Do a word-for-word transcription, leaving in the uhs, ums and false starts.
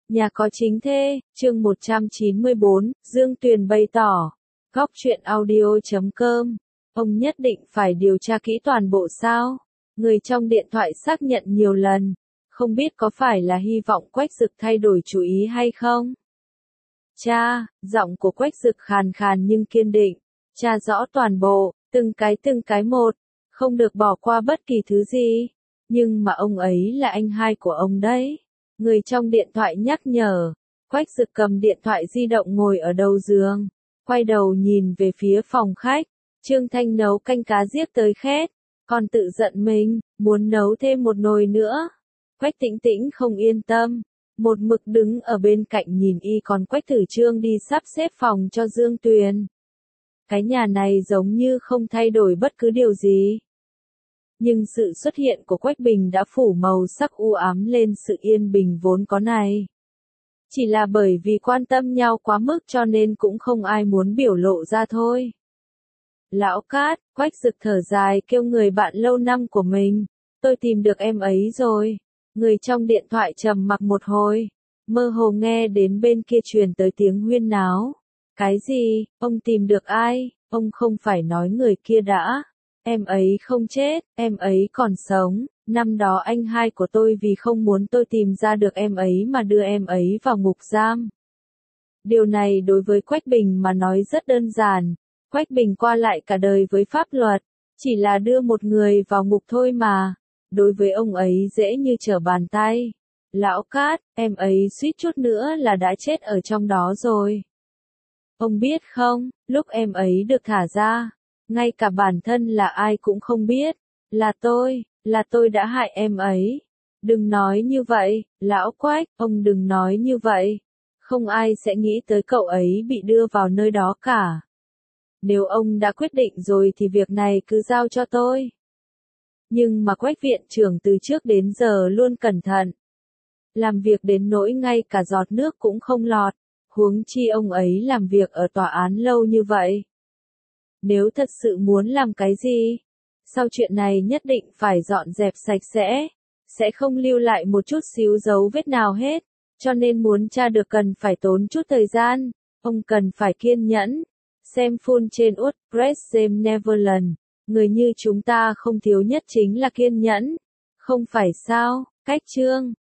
Nhà có chính thê, chương một trăm chín mươi bốn, Dương Tuyền bày tỏ. Góc truyện audio.com. Ông nhất định phải điều tra kỹ toàn bộ sao? Người trong điện thoại xác nhận nhiều lần. Không biết có phải là hy vọng Quách Dực thay đổi chủ ý hay không? Cha, giọng của Quách Dực khàn khàn nhưng kiên định. Cha rõ toàn bộ, từng cái từng cái một. Không được bỏ qua bất kỳ thứ gì. Nhưng mà ông ấy là anh hai của ông đấy. Người trong điện thoại nhắc nhở. Quách Dực cầm điện thoại di động ngồi ở đầu giường. Quay đầu nhìn về phía phòng khách. Trương Thanh nấu canh cá giết tới khét. Còn tự giận mình, muốn nấu thêm một nồi nữa. Quách Tĩnh Tĩnh không yên tâm. Một mực đứng ở bên cạnh nhìn y còn Quách Tử Trương đi sắp xếp phòng cho Dương Tuyền. Cái nhà này giống như không thay đổi bất cứ điều gì. Nhưng sự xuất hiện của Quách Bình đã phủ màu sắc u ám lên sự yên bình vốn có này. Chỉ là bởi vì quan tâm nhau quá mức cho nên cũng không ai muốn biểu lộ ra thôi. Lão Cát, Quách Dực thở dài kêu người bạn lâu năm của mình. Tôi tìm được em ấy rồi. Người trong điện thoại trầm mặc một hồi. Mơ hồ nghe đến bên kia truyền tới tiếng huyên náo. Cái gì, ông tìm được ai, ông không phải nói người kia đã. Em ấy không chết, em ấy còn sống. Năm đó anh hai của tôi vì không muốn tôi tìm ra được em ấy mà đưa em ấy vào ngục giam. Điều này đối với Quách Bình mà nói rất đơn giản. Quách Bình qua lại cả đời với pháp luật, chỉ là đưa một người vào ngục thôi mà. Đối với ông ấy dễ như trở bàn tay. Lão Cát, em ấy suýt chút nữa là đã chết ở trong đó rồi. Ông biết không, lúc em ấy được thả ra, ngay cả bản thân là ai cũng không biết. Là tôi, là tôi đã hại em ấy. Đừng nói như vậy, lão Quách, ông đừng nói như vậy. Không ai sẽ nghĩ tới cậu ấy bị đưa vào nơi đó cả. Nếu ông đã quyết định rồi thì việc này cứ giao cho tôi. Nhưng mà Quách viện trưởng từ trước đến giờ luôn cẩn thận. Làm việc đến nỗi ngay cả giọt nước cũng không lọt. Huống chi ông ấy làm việc ở tòa án lâu như vậy. Nếu thật sự muốn làm cái gì, sau chuyện này nhất định phải dọn dẹp sạch sẽ, sẽ không lưu lại một chút xíu dấu vết nào hết, cho nên muốn tra được cần phải tốn chút thời gian, ông cần phải kiên nhẫn. Xem full trên WordPress James Neverland, người như chúng ta không thiếu nhất chính là kiên nhẫn, không phải sao, cách chương.